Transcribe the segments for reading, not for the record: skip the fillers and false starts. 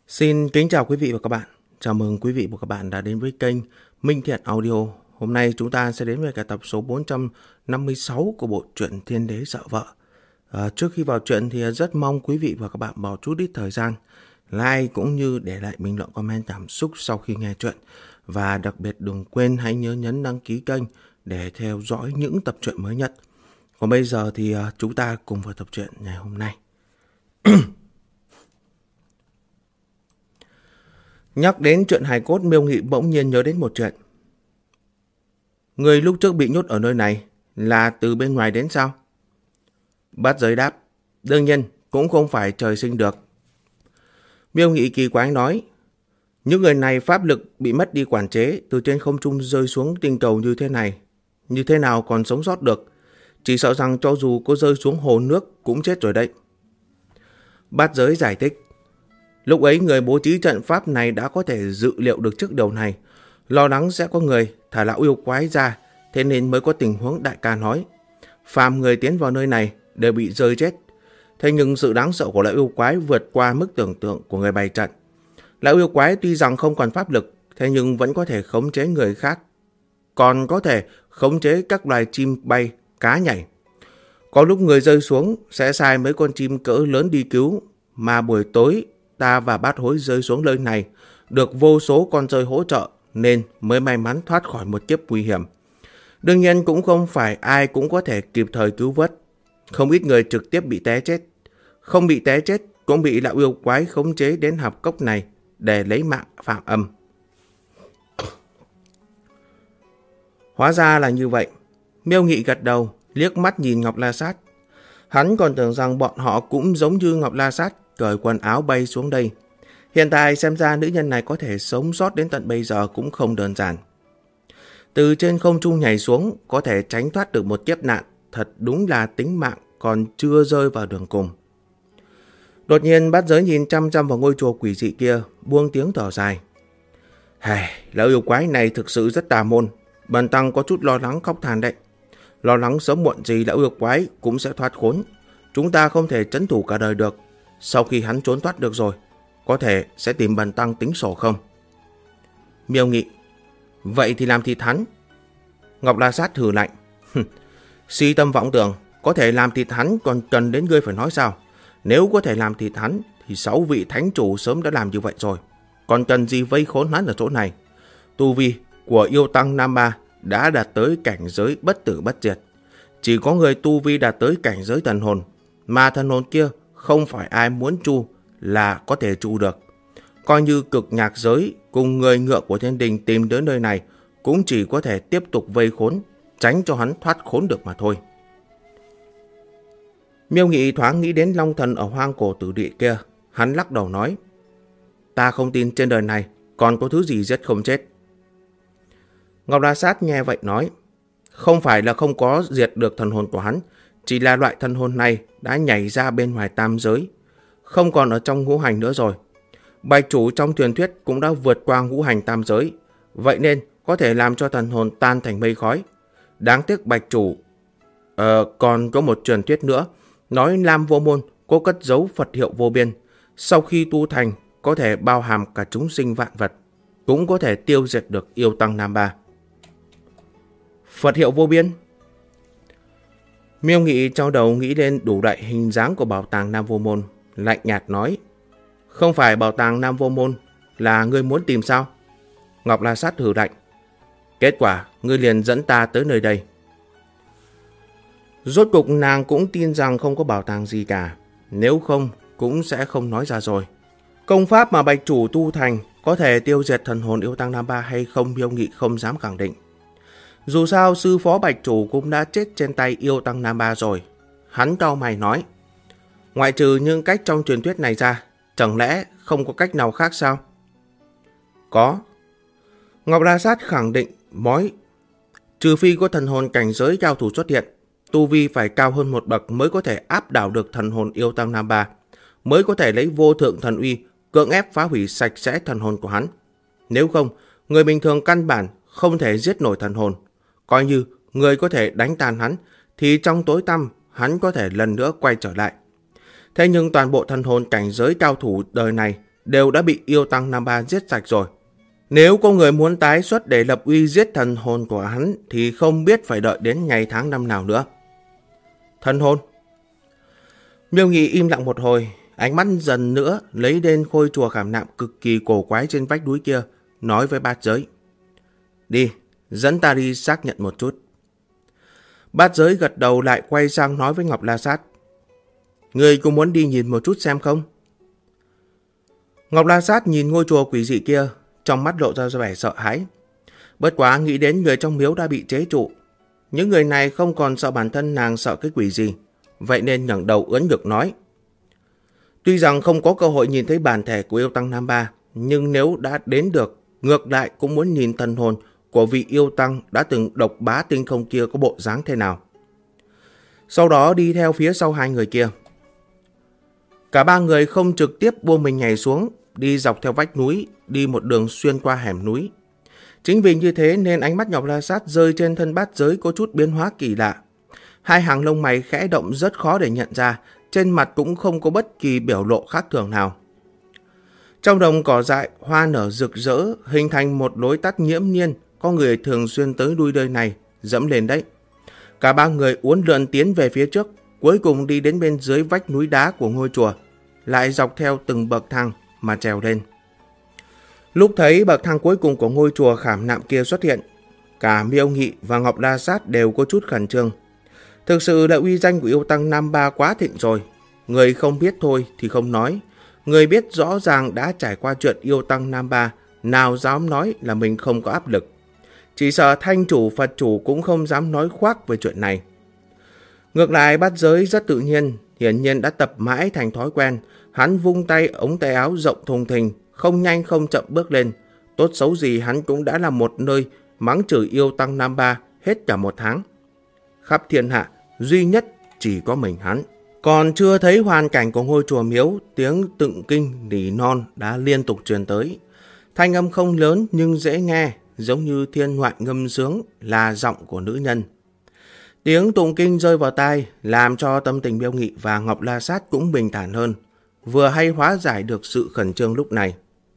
Xin kính chào quý vị và các bạn. Chào mừng quý vị và các bạn đã đến với kênh Minh Thiện Audio. Hôm nay chúng ta sẽ đến với cả tập số 456 của bộ truyện Thiên Đế Sợ Vợ. Trước khi vào truyện thì rất mong quý vị và các bạn bỏ chút ít thời gian like cũng như để lại bình luận comment cảm xúc sau khi nghe truyện. Và đặc biệt đừng quên hãy nhớ nhấn đăng ký kênh để theo dõi những tập truyện mới nhất. Còn bây giờ thì chúng ta cùng vào tập truyện ngày hôm nay. Nhắc đến chuyện hài cốt, Miêu Nghị bỗng nhiên nhớ đến một chuyện. Người lúc trước bị nhốt ở nơi này là từ bên ngoài đến sao? Bát Giới đáp, đương nhiên cũng không phải trời sinh được. Miêu Nghị kỳ quái nói, những người này pháp lực bị mất đi quản chế, từ trên không trung rơi xuống tinh cầu như thế này, như thế nào còn sống sót được? Chỉ sợ rằng cho dù có rơi xuống hồ nước cũng chết rồi đấy. Bát Giới giải thích, lúc ấy người bố trí trận pháp này đã có thể dự liệu được trước điều này, lo lắng sẽ có người thả lão yêu quái ra, thế nên mới có tình huống đại ca nói. Phàm người tiến vào nơi này đều bị rơi chết. Thế nhưng sự đáng sợ của lão yêu quái vượt qua mức tưởng tượng của người bày trận. Lão yêu quái tuy rằng không còn pháp lực, thế nhưng vẫn có thể khống chế người khác, còn có thể khống chế các loài chim bay, cá nhảy. Có lúc người rơi xuống sẽ sai mấy con chim cỡ lớn đi cứu, mà buổi tối ta và Bát Hối rơi xuống nơi này, được vô số con rơi hỗ trợ nên mới may mắn thoát khỏi một kiếp nguy hiểm. Đương nhiên cũng không phải ai cũng có thể kịp thời cứu vớt. Không ít người trực tiếp bị té chết. Không bị té chết cũng bị lão yêu quái khống chế đến hạp cốc này để lấy mạng phạm âm. Hóa ra là như vậy. Miêu Nghị gật đầu, liếc mắt nhìn Ngọc La Sát. Hắn còn tưởng rằng bọn họ cũng giống như Ngọc La Sát, cởi quần áo bay xuống đây. Hiện tại xem ra nữ nhân này có thể sống sót đến tận bây giờ cũng không đơn giản. Từ trên không trung nhảy xuống, có thể tránh thoát được một kiếp nạn, thật đúng là tính mạng còn chưa rơi vào đường cùng. Đột nhiên Bát Giới nhìn chăm chăm vào ngôi chùa quỷ dị kia, buông tiếng thở dài. Lão yêu quái này thực sự rất tà môn, bần tăng có chút lo lắng khóc than đấy. Lo lắng sớm muộn gì lão yêu quái cũng sẽ thoát khốn. Chúng ta không thể trấn thủ cả đời được. Sau khi hắn trốn thoát được rồi, có thể sẽ tìm bần tăng tính sổ không? Miêu Nghị, vậy thì làm thịt hắn. Ngọc La Sát hừ lạnh. Si tâm vọng tưởng, có thể làm thịt hắn còn cần đến ngươi phải nói sao? Nếu có thể làm thịt hắn thì 6 vị thánh chủ sớm đã làm như vậy rồi. Còn cần gì vây khốn hắn ở chỗ này? Tu vi của yêu tăng Nam Ba đã đạt tới cảnh giới bất tử bất diệt. Chỉ có người tu vi đạt tới cảnh giới thần hồn, mà thần hồn kia không phải ai muốn chu là có thể chu được. Coi như cực nhạc giới cùng người ngựa của thiên đình tìm đến nơi này cũng chỉ có thể tiếp tục vây khốn, tránh cho hắn thoát khốn được mà thôi. Miêu Nghị thoáng nghĩ đến Long Thần ở hoang cổ tử địa kia. Hắn lắc đầu nói, ta không tin trên đời này còn có thứ gì giết không chết. Ngọc La Sát nghe vậy nói, không phải là không có diệt được thần hồn của hắn, chỉ là loại thần hồn này đã nhảy ra bên ngoài tam giới, không còn ở trong ngũ hành nữa rồi. Bạch chủ trong truyền thuyết cũng đã vượt qua ngũ hành tam giới, vậy nên có thể làm cho thần hồn tan thành mây khói. Đáng tiếc Bạch chủ còn có một truyền thuyết nữa, nói Lam Vô Môn có cất giấu Phật hiệu vô biên, sau khi tu thành có thể bao hàm cả chúng sinh vạn vật, cũng có thể tiêu diệt được yêu tăng Nam Ba. Phật hiệu vô biên. Miêu Nghị trong đầu nghĩ lên đủ loại hình dáng của bảo tàng Nam Vô Môn, lạnh nhạt nói, không phải bảo tàng Nam Vô Môn là ngươi muốn tìm sao? Ngọc La Sát hừ lạnh, kết quả ngươi liền dẫn ta tới nơi đây. Rốt cục nàng cũng tin rằng không có bảo tàng gì cả, nếu không cũng sẽ không nói ra rồi. Công pháp mà Bạch chủ tu thành có thể tiêu diệt thần hồn yêu tăng Nam Ba hay không, Miêu Nghị không dám khẳng định. Dù sao sư phó Bạch chủ cũng đã chết trên tay yêu tăng Nam Ba rồi. Hắn cau mày nói, ngoại trừ những cách trong truyền thuyết này ra, chẳng lẽ không có cách nào khác sao? Có. Ngọc La Sát khẳng định nói, trừ phi có thần hồn cảnh giới cao thủ xuất hiện, tu vi phải cao hơn một bậc mới có thể áp đảo được thần hồn yêu tăng Nam Ba, mới có thể lấy vô thượng thần uy cưỡng ép phá hủy sạch sẽ thần hồn của hắn. Nếu không, người bình thường căn bản không thể giết nổi thần hồn. Coi như người có thể đánh tan hắn, thì trong tối tăm hắn có thể lần nữa quay trở lại. Thế nhưng toàn bộ thần hồn cảnh giới cao thủ đời này đều đã bị yêu tăng Nam Ba giết sạch rồi. Nếu có người muốn tái xuất để lập uy giết thần hồn của hắn thì không biết phải đợi đến ngày tháng năm nào nữa. Thần hồn? Miêu Nghị im lặng một hồi, ánh mắt dần nữa lấy lên khôi chùa khảm nạm cực kỳ cổ quái trên vách núi kia, nói với Bát Giới. Đi, dẫn ta đi xác nhận một chút. Bát Giới gật đầu lại quay sang nói với Ngọc La Sát. Ngươi cũng muốn đi nhìn một chút xem không? Ngọc La Sát nhìn ngôi chùa quỷ dị kia, trong mắt lộ ra vẻ sợ hãi. Bất quá nghĩ đến người trong miếu đã bị chế trụ. Những người này không còn sợ bản thân nàng sợ cái quỷ gì, vậy nên ngẩng đầu ưỡn ngực nói. Tuy rằng không có cơ hội nhìn thấy bản thể của yêu tăng Nam Ba, nhưng nếu đã đến được, ngược lại cũng muốn nhìn thần hồn của vị yêu tăng đã từng độc bá tinh không kia có bộ dáng thế nào. Sau đó đi theo phía sau hai người kia. Cả ba người không trực tiếp buông mình nhảy xuống, đi dọc theo vách núi, đi một đường xuyên qua hẻm núi. Chính vì như thế nên ánh mắt Ngọc La Sát rơi trên thân Bát Giới có chút biến hóa kỳ lạ. Hai hàng lông mày khẽ động rất khó để nhận ra, trên mặt cũng không có bất kỳ biểu lộ khác thường nào. Trong đồng cỏ dại, hoa nở rực rỡ, hình thành một lối tắt nghiễm nhiên, có người thường xuyên tới đuôi nơi này, dẫm lên đấy. Cả ba người uốn lượn tiến về phía trước, cuối cùng đi đến bên dưới vách núi đá của ngôi chùa, lại dọc theo từng bậc thang mà trèo lên. Lúc thấy bậc thang cuối cùng của ngôi chùa khảm nạm kia xuất hiện, cả Miêu Nghị và Ngọc La Sát đều có chút khẩn trương. Thực sự là uy danh của yêu tăng Nam Ba quá thịnh rồi. Người không biết thôi thì không nói. Người biết rõ ràng đã trải qua chuyện yêu tăng Nam Ba, nào dám nói là mình không có áp lực. Chỉ sợ Thanh chủ Phật chủ cũng không dám nói khoác về chuyện này. Ngược lại Bát Giới rất tự nhiên, hiển nhiên đã tập mãi thành thói quen. Hắn vung tay, ống tay áo rộng thùng thình, không nhanh không chậm bước lên. Tốt xấu gì hắn cũng đã là một nơi mắng chửi yêu tăng Nam Ba hết cả một tháng. Khắp thiên hạ, duy nhất chỉ có mình hắn. Còn chưa thấy hoàn cảnh của ngôi chùa miếu, tiếng tụng kinh nỉ non đã liên tục truyền tới. Thanh âm không lớn nhưng dễ nghe, giống như thiên ngoại ngâm sướng, là giọng của nữ nhân. Tiếng tụng kinh rơi vào tai, làm cho tâm tình Miêu Nghị và Ngọc La Sát cũng bình thản hơn, vừa hay hóa giải được sự khẩn trương lúc này.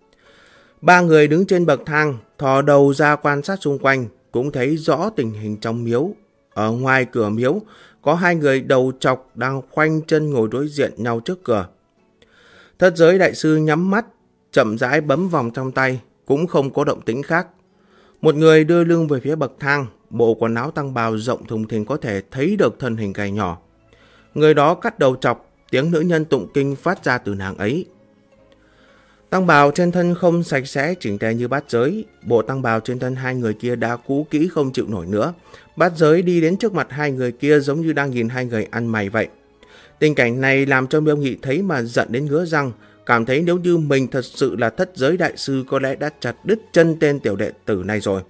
Ba người đứng trên bậc thang, thò đầu ra quan sát xung quanh, cũng thấy rõ tình hình trong miếu. Ở ngoài cửa miếu, có hai người đầu trọc đang khoanh chân ngồi đối diện nhau trước cửa. Thất Giới đại sư nhắm mắt, chậm rãi bấm vòng trong tay, cũng không có động tĩnh khác. Một người đưa lưng về phía bậc thang, bộ quần áo tăng bào rộng thùng thình có thể thấy được thân hình gầy nhỏ. Người đó cắt đầu trọc, tiếng nữ nhân tụng kinh phát ra từ nàng ấy. Tăng bào trên thân không sạch sẽ chỉnh tề như Bát Giới, bộ tăng bào trên thân hai người kia đã cũ kỹ không chịu nổi nữa. Bát Giới đi đến trước mặt hai người kia giống như đang nhìn hai người ăn mày vậy. Tình cảnh này làm cho Miêu Nghị thấy mà giận đến ngứa răng, cảm thấy nếu như mình thật sự là Thất Giới đại sư có lẽ đã chặt đứt chân tên tiểu đệ tử này rồi.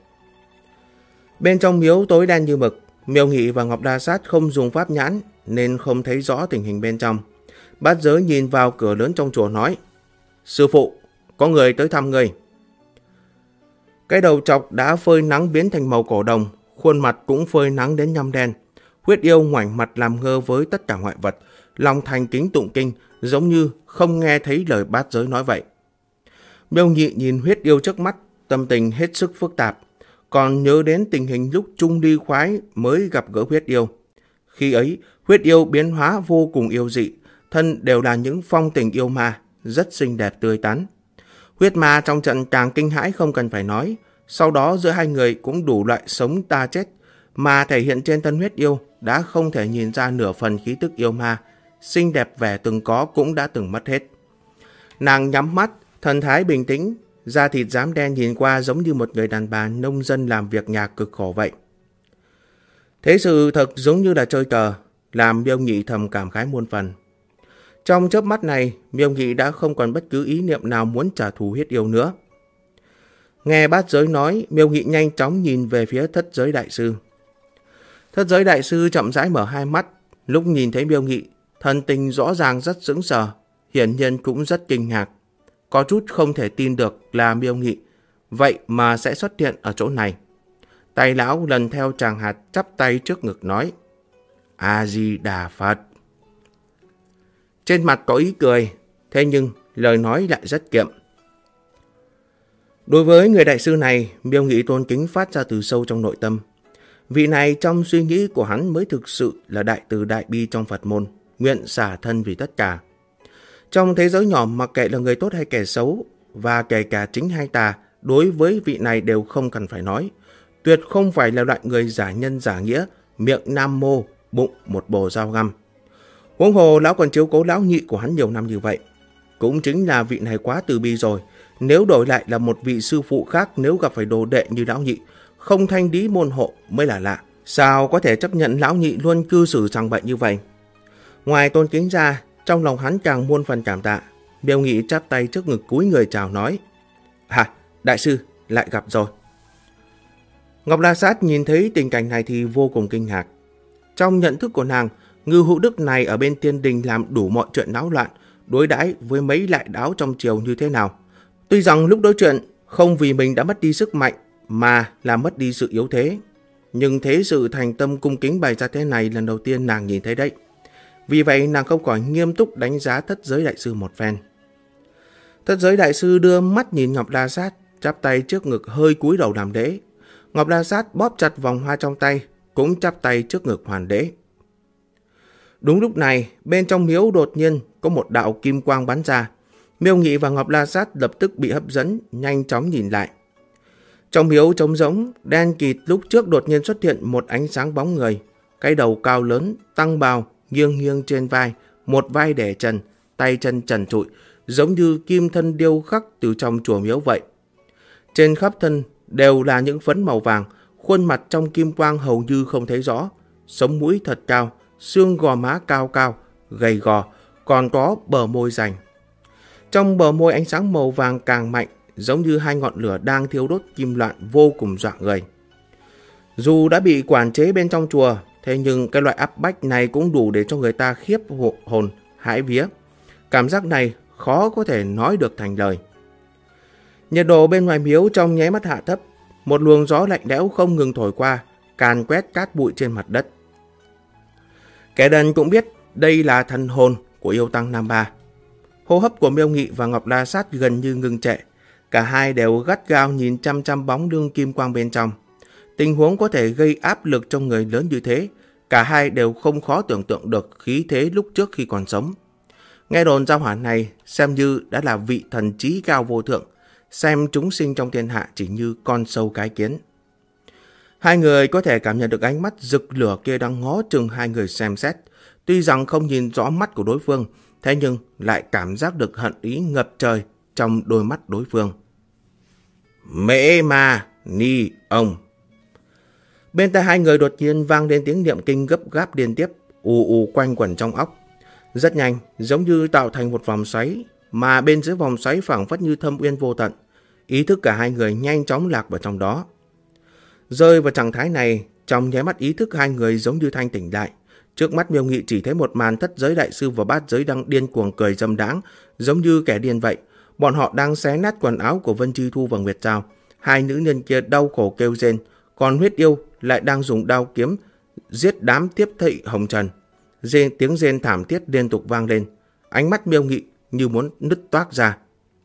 Bên trong miếu tối đen như mực, Miêu Nghị và Ngọc La Sát không dùng pháp nhãn nên không thấy rõ tình hình bên trong. Bát Giới nhìn vào cửa lớn trong chùa nói: Sư phụ, có người tới thăm người. Cái đầu trọc đã phơi nắng biến thành màu cổ đồng, khuôn mặt cũng phơi nắng đến nhăm đen. Huyết yêu ngoảnh mặt làm ngơ với tất cả ngoại vật, lòng thành kính tụng kinh, giống như không nghe thấy lời Bát Giới nói vậy. Miêu Nghị nhìn huyết yêu trước mắt, tâm tình hết sức phức tạp, còn nhớ đến tình hình lúc Trung Ly Khoái mới gặp gỡ huyết yêu. Khi ấy, huyết yêu biến hóa vô cùng yêu dị, thân đều là những phong tình yêu ma, rất xinh đẹp tươi tắn. Huyết ma trong trận càng kinh hãi không cần phải nói, sau đó giữa hai người cũng đủ loại sống ta chết, mà thể hiện trên thân huyết yêu đã không thể nhìn ra nửa phần khí tức yêu ma, xinh đẹp vẻ từng có cũng đã từng mất hết. Nàng nhắm mắt, thần thái bình tĩnh, da thịt rám đen nhìn qua giống như một người đàn bà nông dân làm việc nhà cực khổ vậy. Thế sự thật giống như là chơi cờ, làm Miêu Nghị thầm cảm khái muôn phần. Trong chớp mắt này, Miêu Nghị đã không còn bất cứ ý niệm nào muốn trả thù huyết yêu nữa. Nghe Bát Giới nói, Miêu Nghị nhanh chóng nhìn về phía Thất Giới đại sư. Thất Giới đại sư chậm rãi mở hai mắt, lúc nhìn thấy Miêu Nghị, thần tình rõ ràng rất sững sờ, hiển nhiên cũng rất kinh ngạc. Có chút không thể tin được là Miêu Nghị vậy mà sẽ xuất hiện ở chỗ này. Tay lão lần theo tràng hạt chắp tay trước ngực nói: A Di Đà Phật. Trên mặt có ý cười, thế nhưng lời nói lại rất kiệm. Đối với người đại sư này, Miêu Nghị tôn kính phát ra từ sâu trong nội tâm. Vị này trong suy nghĩ của hắn mới thực sự là đại từ đại bi trong Phật môn, nguyện xả thân vì tất cả. Trong thế giới nhỏ, mặc kệ là người tốt hay kẻ xấu, và kể cả chính hay tà, đối với vị này đều không cần phải nói. Tuyệt không phải là loại người giả nhân giả nghĩa, miệng nam mô, bụng một bồ dao găm. Huống hồ lão còn chiếu cố lão nhị của hắn nhiều năm như vậy. Cũng chính là vị này quá từ bi rồi. Nếu đổi lại là một vị sư phụ khác, nếu gặp phải đồ đệ như lão nhị, không thanh lý môn hộ mới là lạ. Sao có thể chấp nhận lão nhị luôn cư xử chẳng bệnh như vậy? Ngoài tôn kính ra, trong lòng hắn càng muôn phần cảm tạ. Miêu Nghị chắp tay trước ngực cúi người chào nói: Đại sư, lại gặp rồi. Ngọc La Sát nhìn thấy tình cảnh này thì vô cùng kinh ngạc. Trong nhận thức của nàng, Ngư Hữu Đức này ở bên tiên đình làm đủ mọi chuyện náo loạn, đối đãi với mấy lại đáo trong triều như thế nào. Tuy rằng lúc đối chuyện không vì mình đã mất đi sức mạnh mà là mất đi sự yếu thế, nhưng thế sự thành tâm cung kính bày ra thế này lần đầu tiên nàng nhìn thấy đấy. Vì vậy nàng không khỏi nghiêm túc đánh giá Thất Giới Đại Sư một phen. Thất Giới Đại Sư đưa mắt nhìn Ngọc La Sát, chắp tay trước ngực hơi cúi đầu làm lễ. Ngọc La Sát bóp chặt vòng hoa trong tay, cũng chắp tay trước ngực hoàn lễ. Đúng lúc này, bên trong miếu đột nhiên có một đạo kim quang bắn ra. Miêu Nghị và Ngọc La Sát lập tức bị hấp dẫn, nhanh chóng nhìn lại. Trong miếu trống rỗng, đen kịt, lúc trước đột nhiên xuất hiện một ánh sáng bóng người. Cái đầu cao lớn, tăng bào, nghiêng nghiêng trên vai, một vai để trần, tay chân trần trụi, giống như kim thân điêu khắc từ trong chùa miếu vậy. Trên khắp thân đều là những phấn màu vàng, khuôn mặt trong kim quang hầu như không thấy rõ, sống mũi thật cao, xương gò má cao cao, gầy gò, còn có bờ môi rành. Trong bờ môi ánh sáng màu vàng càng mạnh, giống như hai ngọn lửa đang thiêu đốt kim loại vô cùng dọa người. Dù đã bị quản chế bên trong chùa, thế nhưng cái loại áp bách này cũng đủ để cho người ta khiếp hồn, hãi vía. Cảm giác này khó có thể nói được thành lời. Nhiệt độ bên ngoài miếu trong nháy mắt hạ thấp, một luồng gió lạnh lẽo không ngừng thổi qua, càn quét cát bụi trên mặt đất. Kẻ đần cũng biết đây là thần hồn của yêu tăng Nam Ba. Hô hấp của Miêu Nghị và Ngọc La Sát gần như ngừng trệ. Cả hai đều gắt gao nhìn chăm chăm bóng đương kim quang bên trong. Tình huống có thể gây áp lực trong người lớn như thế, cả hai đều không khó tưởng tượng được khí thế lúc trước khi còn sống. Nghe đồn giao hỏa này xem như đã là vị thần trí cao vô thượng, xem chúng sinh trong thiên hạ chỉ như con sâu cái kiến. Hai người có thể cảm nhận được ánh mắt rực lửa kia đang ngó chừng hai người xem xét. Tuy rằng không nhìn rõ mắt của đối phương, thế nhưng lại cảm giác được hận ý ngập trời trong đôi mắt đối phương. Mễ Ma Ni Ông. Bên tai hai người đột nhiên vang lên tiếng niệm kinh gấp gáp liên tiếp, ù ù quanh quẩn trong óc. Rất nhanh, giống như tạo thành một vòng xoáy, mà bên dưới vòng xoáy phảng phất như thâm uyên vô tận. Ý thức cả hai người nhanh chóng lạc vào trong đó. Rơi vào trạng thái này, trong nháy mắt ý thức hai người giống như thanh tỉnh lại. Trước mắt Miêu Nghị chỉ thấy một màn Thất Giới Đại Sư và Bát Giới đang điên cuồng cười dâm đãng, giống như kẻ điên vậy. Bọn họ đang xé nát quần áo của Vân Chi Thu và Nguyệt Giao. Hai nữ nhân kia đau khổ kêu rên, còn Huyết Yêu lại đang dùng đao kiếm giết đám tiếp thị hồng trần. Tiếng rên thảm thiết liên tục vang lên. Ánh mắt Miêu Nghị như muốn nứt toác ra.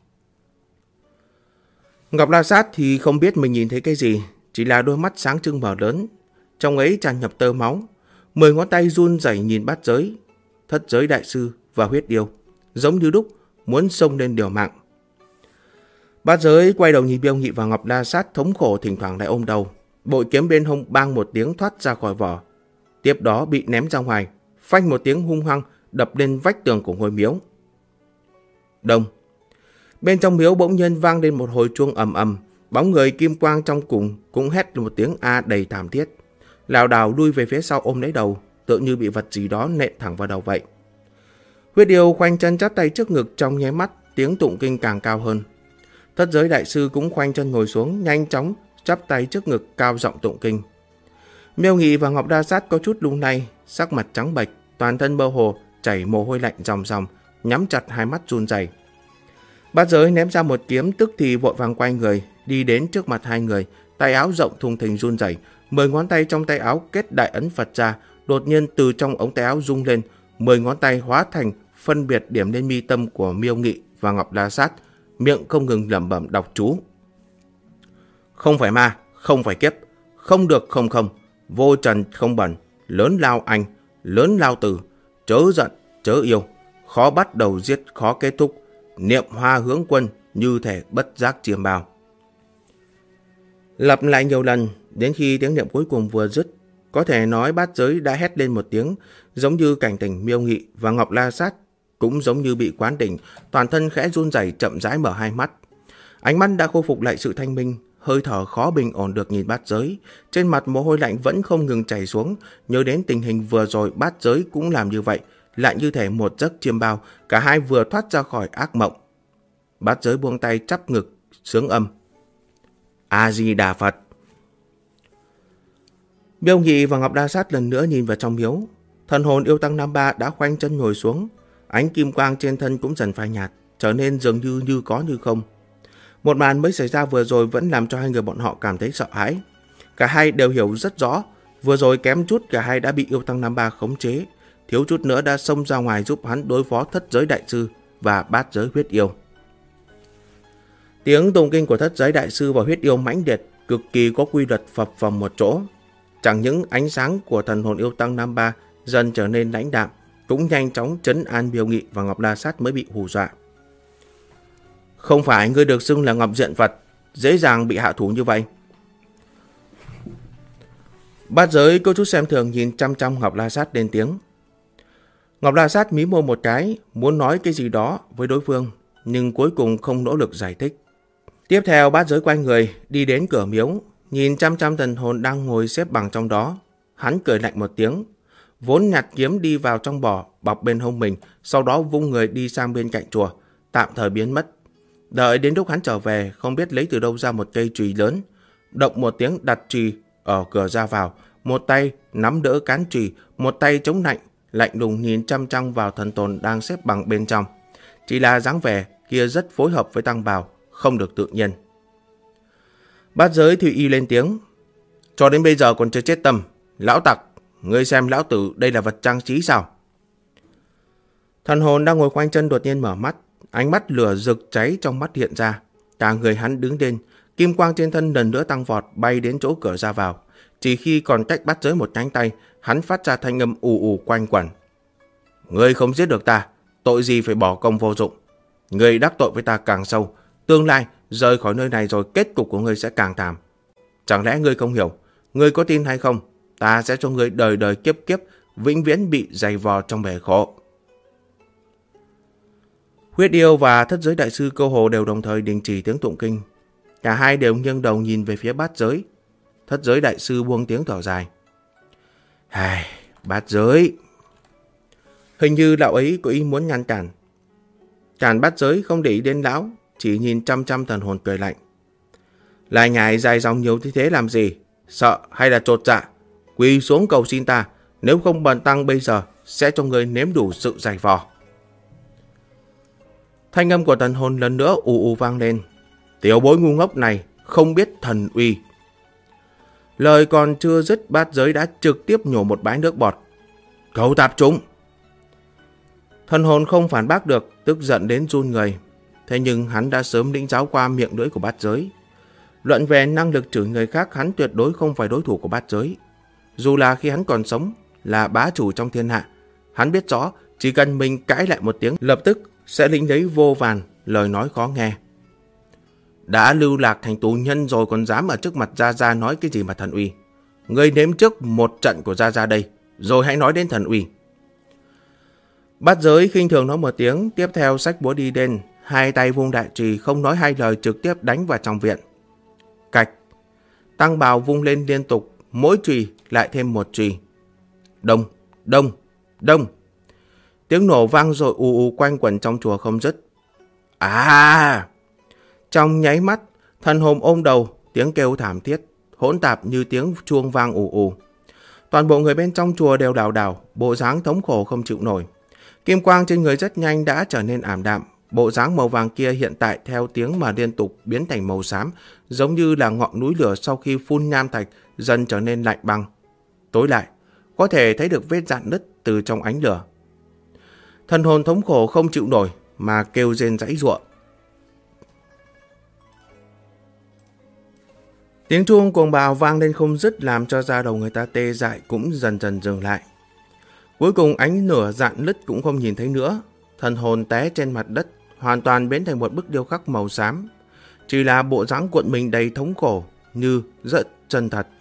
Ngọc La Sát thì không biết mình nhìn thấy cái gì, chỉ là đôi mắt sáng trưng mở lớn, trong ấy tràn ngập tơ máu. 10 ngón tay run rẩy nhìn Bát Giới, Thất Giới Đại Sư và Huyết Yêu, giống như đúc muốn xông lên liều mạng. Bát Giới quay đầu nhìn Miêu Nghị và Ngọc La Sát thống khổ, thỉnh thoảng lại ôm đầu. Bội kiếm bên hông bang một tiếng thoát ra khỏi vỏ, tiếp đó bị ném ra ngoài, phanh một tiếng hung hăng đập lên vách tường của ngôi miếu. Đông. Bên trong miếu bỗng nhiên vang lên một hồi chuông ầm ầm, bóng người kim quang trong cùng cũng hét một tiếng a đầy thảm thiết, lảo đảo lui về phía sau ôm lấy đầu, tựa như bị vật gì đó nện thẳng vào đầu vậy. Huyết Yêu khoanh chân chắp tay trước ngực, trong nháy mắt tiếng tụng kinh càng cao hơn. Thất Giới Đại Sư cũng khoanh chân ngồi xuống, nhanh chóng chắp tay trước ngực cao giọng tụng kinh. Miêu Nghị và Ngọc La Sát có chút lung lay, sắc mặt trắng bệch, toàn thân mơ hồ, chảy mồ hôi lạnh ròng ròng, nhắm chặt hai mắt run rẩy. Bát Giới ném ra một kiếm, tức thì vội vàng quay người, đi đến trước mặt hai người, tay áo rộng thùng thình run rẩy, 10 ngón tay trong tay áo kết đại ấn Phật ra, đột nhiên từ trong ống tay áo rung lên, 10 ngón tay hóa thành phân biệt điểm lên mi tâm của Miêu Nghị và Ngọc La Sát, miệng không ngừng lẩm bẩm đọc chú. Không phải ma, không phải kiếp, không được không không, vô trần không bẩn, lớn lao anh, lớn lao tử, chớ giận, chớ yêu, khó bắt đầu giết khó kết thúc, niệm hoa hướng quân, như thể bất giác chiêm bao. Lặp lại nhiều lần, đến khi tiếng niệm cuối cùng vừa dứt, có thể nói bát giới đã hét lên một tiếng, giống như cảnh tỉnh Miêu Nghị và Ngọc La Sát, cũng giống như bị quán đỉnh, toàn thân khẽ run rẩy chậm rãi mở hai mắt. Ánh mắt đã khôi phục lại sự thanh minh, hơi thở khó bình ổn được nhìn bát giới, trên mặt mồ hôi lạnh vẫn không ngừng chảy xuống, nhớ đến tình hình vừa rồi bát giới cũng làm như vậy, lại như thể một giấc chiêm bao, cả hai vừa thoát ra khỏi ác mộng. Bát giới buông tay chắp ngực, sướng âm. A-di-đà Phật. Miêu Nghị và Ngọc La Sát lần nữa nhìn vào trong miếu. Thần hồn yêu tăng Nam Ba đã khoanh chân ngồi xuống, ánh kim quang trên thân cũng dần phai nhạt, trở nên dường như có như không. Một màn mới xảy ra vừa rồi vẫn làm cho hai người bọn họ cảm thấy sợ hãi. Cả hai đều hiểu rất rõ, vừa rồi kém chút cả hai đã bị yêu tăng Nam Ba khống chế, thiếu chút nữa đã xông ra ngoài giúp hắn đối phó thất giới đại sư và bát giới huyết yêu. Tiếng tụng kinh của thất giới đại sư và huyết yêu mãnh liệt, cực kỳ có quy luật phập phồng một chỗ. Chẳng những ánh sáng của thần hồn yêu tăng Nam Ba dần trở nên lãnh đạm, cũng nhanh chóng trấn an Miêu Nghị và Ngọc La Sát mới bị hù dọa. Không phải ngươi được xưng là Ngọc Diện Phật, dễ dàng bị hạ thủ như vậy. Bát giới có chút xem thường nhìn chăm chăm Ngọc La Sát lên tiếng. Ngọc La Sát mí môi một cái, muốn nói cái gì đó với đối phương, nhưng cuối cùng không nỗ lực giải thích. Tiếp theo bát giới quay người, đi đến cửa miếu, nhìn chăm chăm thần hồn đang ngồi xếp bằng trong đó. Hắn cười lạnh một tiếng, vốn nhặt kiếm đi vào trong bò, bọc bên hông mình, sau đó vung người đi sang bên cạnh chùa, tạm thời biến mất. Đợi đến lúc hắn trở về, không biết lấy từ đâu ra một cây chùy lớn, động một tiếng đặt chùy ở cửa ra vào, một tay nắm đỡ cán chùy, một tay chống lạnh, lạnh lùng nhìn chăm chăm vào thần hồn đang xếp bằng bên trong. Chỉ là dáng vẻ kia rất phối hợp với tăng bào, không được tự nhiên. Bát giới Thụy Y lên tiếng. Cho đến bây giờ còn chưa chết tâm. Lão tặc, ngươi xem lão tử đây là vật trang trí sao? Thần hồn đang ngồi khoanh chân đột nhiên mở mắt, ánh mắt lửa rực cháy trong mắt hiện ra. Cả người hắn đứng lên, kim quang trên thân lần nữa tăng vọt bay đến chỗ cửa ra vào. Chỉ khi còn cách bát giới một cánh tay, hắn phát ra thanh âm ù ù quanh quẩn. Ngươi không giết được ta, tội gì phải bỏ công vô dụng. Ngươi đắc tội với ta càng sâu, tương lai rời khỏi nơi này rồi kết cục của ngươi sẽ càng thảm. Chẳng lẽ ngươi không hiểu? Ngươi có tin hay không? Ta sẽ cho ngươi đời đời kiếp kiếp vĩnh viễn bị dày vò trong bể khổ. Huyết yêu và thất giới đại sư cơ hồ đều đồng thời đình chỉ tiếng tụng kinh. Cả hai đều nghiêng đầu nhìn về phía bát giới. Thất giới đại sư buông tiếng thở dài. Hài, bát giới. Hình như lão ấy có ý muốn ngăn cản. Cản bát giới không để ý đến lão, chỉ nhìn chăm chăm thần hồn cười lạnh. Lại nhảy dài dòng nhiều như thế làm gì? Sợ hay là chột dạ? Quỳ xuống cầu xin ta, nếu không bần tăng bây giờ sẽ cho người nếm đủ sự dày vò. Thanh âm của thần hồn lần nữa ù ù vang lên. Tiểu bối ngu ngốc này không biết thần uy. Lời còn chưa dứt, bát giới đã trực tiếp nhổ một bãi nước bọt. Cậu tạp chủng! Thần hồn không phản bác được, tức giận đến run người. Thế nhưng hắn đã sớm lĩnh giáo qua miệng lưỡi của bát giới. Luận về năng lực chửi người khác, hắn tuyệt đối không phải đối thủ của bát giới. Dù là khi hắn còn sống, là bá chủ trong thiên hạ, hắn biết rõ chỉ cần mình cãi lại một tiếng, lập tức sẽ lĩnh lấy vô vàn lời nói khó nghe. Đã lưu lạc thành tù nhân rồi còn dám ở trước mặt Gia Gia nói cái gì mà thần uy. Ngươi nếm trước một trận của Gia Gia đây, rồi hãy nói đến thần uy. Bát giới khinh thường nói một tiếng, tiếp theo xách búa đi đến, hai tay vung đại chùy không nói hai lời trực tiếp đánh vào trong viện. Cạch, tăng bào vung lên liên tục, mỗi chùy lại thêm một chùy. Đông, đông, đông. Tiếng nổ vang rồi ù ù quanh quẩn trong chùa không dứt. À! Trong nháy mắt, thần hồn ôm đầu, tiếng kêu thảm thiết, hỗn tạp như tiếng chuông vang ù ù. Toàn bộ người bên trong chùa đều đảo đảo, bộ dáng thống khổ không chịu nổi. Kim quang trên người rất nhanh đã trở nên ảm đạm. Bộ dáng màu vàng kia hiện tại theo tiếng mà liên tục biến thành màu xám, giống như là ngọn núi lửa sau khi phun nham thạch dần trở nên lạnh băng. Tối lại, có thể thấy được vết rạn nứt từ trong ánh lửa. Thần hồn thống khổ không chịu nổi, mà kêu rên giãy giụa. Tiếng chuông cuồng bạo vang lên không dứt làm cho da đầu người ta tê dại cũng dần dần dừng lại. Cuối cùng ánh nửa rạn nứt cũng không nhìn thấy nữa. Thần hồn té trên mặt đất, hoàn toàn biến thành một bức điêu khắc màu xám. Chỉ là bộ dáng cuộn mình đầy thống khổ, như rất chân thật.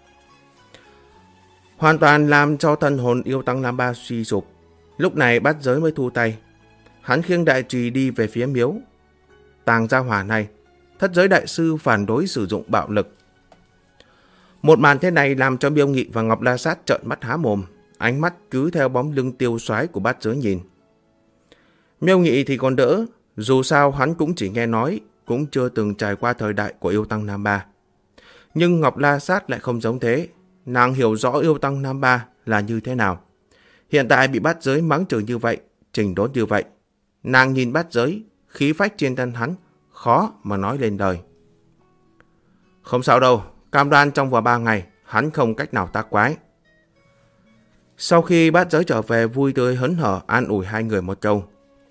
Hoàn toàn làm cho thần hồn Yêu Tăng Nam Ba suy sụp. Lúc này Bát Giới mới thu tay. Hắn khiêng đại trùy đi về phía miếu. Tàng gia hỏa này, Thất Giới đại sư phản đối sử dụng bạo lực. Một màn thế này làm cho Miêu Nghị và Ngọc La Sát trợn mắt há mồm, ánh mắt cứ theo bóng lưng tiêu xoái của Bát Giới nhìn. Miêu Nghị thì còn đỡ, dù sao hắn cũng chỉ nghe nói, cũng chưa từng trải qua thời đại của Yêu Tăng Nam Ba. Nhưng Ngọc La Sát lại không giống thế, nàng hiểu rõ Yêu Tăng Nam Ba là như thế nào. Hiện tại bị Bát Giới mắng chửi như vậy, trình đốn như vậy, nàng nhìn Bát Giới, khí phách trên thân hắn, khó mà nói lên lời. Không sao đâu, cam đoan trong vòng 3 ngày, hắn không cách nào tác quái. Sau khi Bát Giới trở về vui tươi hớn hở an ủi hai người một câu.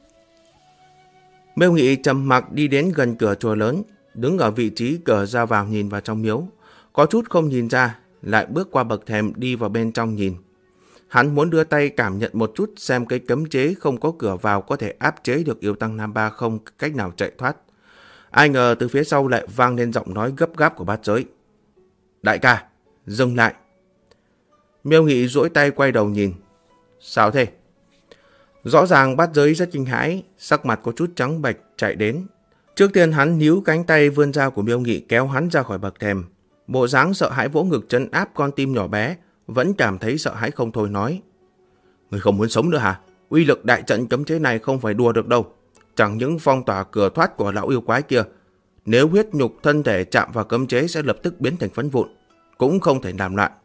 Miêu Nghị trầm mặc đi đến gần cửa chùa lớn, đứng ở vị trí cửa ra vào nhìn vào trong miếu, có chút không nhìn ra, lại bước qua bậc thềm đi vào bên trong nhìn. Hắn muốn đưa tay cảm nhận một chút xem cái cấm chế không có cửa vào có thể áp chế được Yêu Tăng Nam Ba không cách nào chạy thoát. Ai ngờ từ phía sau lại vang lên giọng nói gấp gáp của Bát Giới. Đại ca, dừng lại. Miêu Nghị duỗi tay quay đầu nhìn. Sao thế? Rõ ràng Bát Giới rất kinh hãi, sắc mặt có chút trắng bệch chạy đến. Trước tiên hắn níu cánh tay vươn ra của Miêu Nghị kéo hắn ra khỏi bậc thềm. Bộ dáng sợ hãi vỗ ngực trấn áp con tim nhỏ bé, vẫn cảm thấy sợ hãi không thôi nói. Người không muốn sống nữa hả? Uy lực đại trận cấm chế này không phải đùa được đâu. Chẳng những phong tỏa cửa thoát của lão yêu quái kia, nếu huyết nhục thân thể chạm vào cấm chế sẽ lập tức biến thành phấn vụn, cũng không thể làm loạn.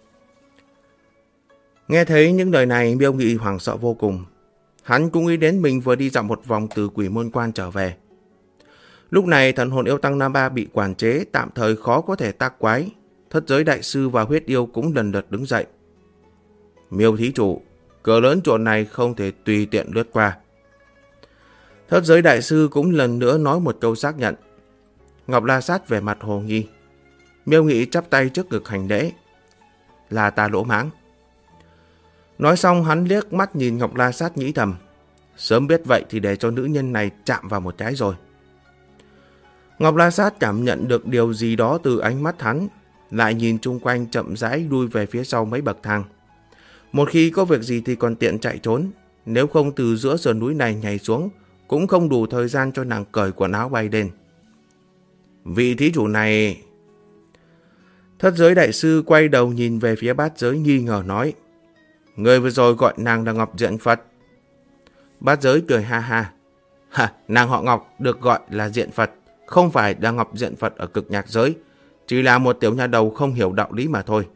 Nghe thấy những lời này, Miêu Nghị hoảng sợ vô cùng. Hắn cũng nghĩ đến mình vừa đi dạo một vòng từ Quỷ Môn Quan trở về. Lúc này thần hồn Yêu Tăng Nam Ba bị quản chế, tạm thời khó có thể tác quái. Thất Giới đại sư và huyết yêu cũng lần lượt đứng dậy. Miêu thí chủ, cửa lớn chùa này không thể tùy tiện lướt qua. Thất Giới đại sư cũng lần nữa nói một câu xác nhận. Ngọc La Sát về mặt hồ nghi. Miêu Nghị chắp tay trước ngực hành lễ. Là ta lỗ mãng. Nói xong hắn liếc mắt nhìn Ngọc La Sát nghĩ thầm. Sớm biết vậy thì để cho nữ nhân này chạm vào một cái rồi. Ngọc La Sát cảm nhận được điều gì đó từ ánh mắt hắn, lại nhìn chung quanh chậm rãi lui về phía sau mấy bậc thang. Một khi có việc gì thì còn tiện chạy trốn, nếu không từ giữa sườn núi này nhảy xuống, cũng không đủ thời gian cho nàng cởi quần áo bay lên. Vị thí chủ này... Thất Giới đại sư quay đầu nhìn về phía Bát Giới nghi ngờ nói. Người vừa rồi gọi nàng là Ngọc Diện Phật. Bát Giới cười ha ha. Ha, nàng họ Ngọc được gọi là Diện Phật, không phải là Ngọc Diện Phật ở cực nhạc giới, chỉ là một tiểu nha đầu không hiểu đạo lý mà thôi.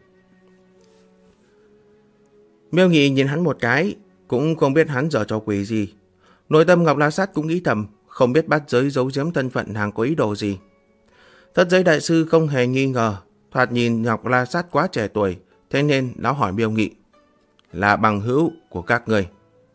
Miêu Nghị nhìn hắn một cái, cũng không biết hắn giở trò quỷ gì. Nội tâm Ngọc La Sát cũng nghĩ thầm, không biết Bát Giới giấu giếm thân phận nàng có ý đồ gì. Thất Giới đại sư không hề nghi ngờ, thoạt nhìn Ngọc La Sát quá trẻ tuổi, thế nên lão hỏi Miêu Nghị. Là bằng hữu của các người.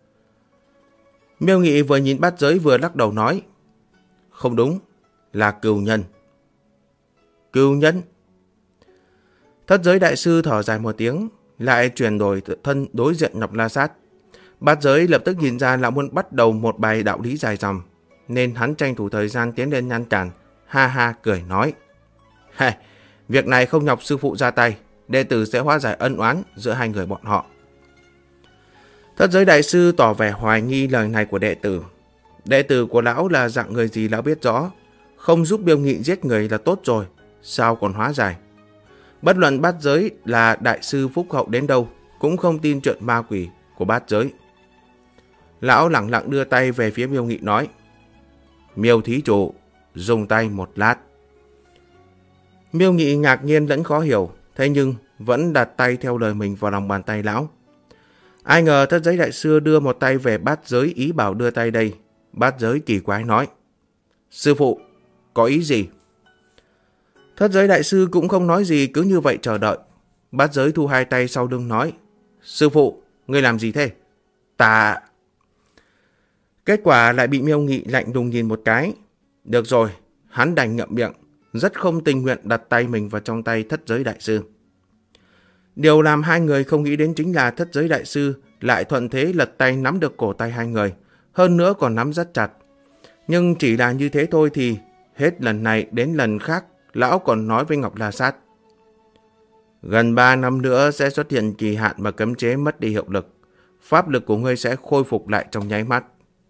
Miêu Nghị vừa nhìn Bát Giới vừa lắc đầu nói. Không đúng, là cừu nhân. Cừu nhân? Thất Giới đại sư thở dài một tiếng, lại chuyển đổi thân đối diện Ngọc La Sát. Bát Giới lập tức nhìn ra là muốn bắt đầu một bài đạo lý dài dòng, nên hắn tranh thủ thời gian tiến lên ngăn cản, ha ha cười nói. Hey, việc này không nhọc sư phụ ra tay, đệ tử sẽ hóa giải ân oán giữa hai người bọn họ. Thất Giới đại sư tỏ vẻ hoài nghi lời này của đệ tử. Đệ tử của lão là dạng người gì lão biết rõ, không giúp Miêu Nghị giết người là tốt rồi, sao còn hóa giải. Bất luận Bát Giới là đại sư phúc hậu đến đâu, cũng không tin chuyện ma quỷ của Bát Giới. Lão lẳng lặng đưa tay về phía Miêu Nghị nói. Miêu thí chủ, dùng tay một lát. Miêu Nghị ngạc nhiên lẫn khó hiểu, thế nhưng vẫn đặt tay theo lời mình vào lòng bàn tay lão. Ai ngờ Thất Giới đại sư đưa một tay về Bát Giới ý bảo đưa tay đây. Bát Giới kỳ quái nói. Sư phụ, có ý gì? Thất Giới đại sư cũng không nói gì, cứ như vậy chờ đợi. Bát Giới thu hai tay sau lưng nói. Sư phụ, ngươi làm gì thế? Ta... Kết quả lại bị Miêu Nghị lạnh lùng nhìn một cái. Được rồi, hắn đành ngậm miệng, rất không tình nguyện đặt tay mình vào trong tay Thất Giới Đại Sư. Điều làm hai người không nghĩ đến chính là Thất Giới Đại Sư lại thuận thế lật tay nắm được cổ tay hai người, hơn nữa còn nắm rất chặt. Nhưng chỉ là như thế thôi thì hết lần này đến lần khác, lão còn nói với Ngọc La Sát: gần 3 năm nữa sẽ xuất hiện kỳ hạn mà cấm chế mất đi hiệu lực. Pháp lực của ngươi sẽ khôi phục lại trong nháy mắt.